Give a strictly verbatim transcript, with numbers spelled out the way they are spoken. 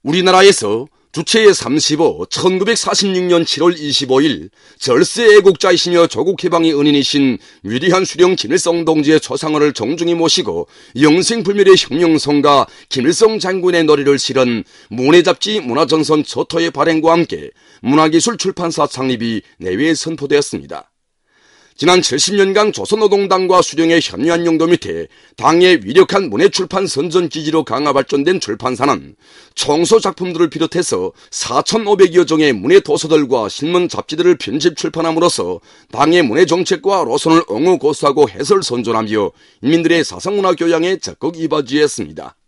우리나라에서 주체의 삼십오, 천구백사십육 년 칠월 이십오일 절세 애국자이시며 조국해방의 은인이신 위대한 수령 김일성 동지의 초상화를 정중히 모시고 영생불멸의 혁명성가 김일성 장군의 노래를 실은 문해잡지 문화전선 초토의 발행과 함께 문화기술출판사 창립이 내외에 선포되었습니다. 지난 칠십 년간 조선노동당과 수령의 현유한 용도 밑에 당의 위력한 문해출판 선전지지로 강화 발전된 출판사는 청소 작품들을 비롯해서 사천오백여 종의 문해도서들과 신문 잡지들을 편집 출판함으로써 당의 문해정책과 노선을 옹호 고수하고 해설 선전하며 인민들의 사상문화 교양에 적극 이바지했습니다.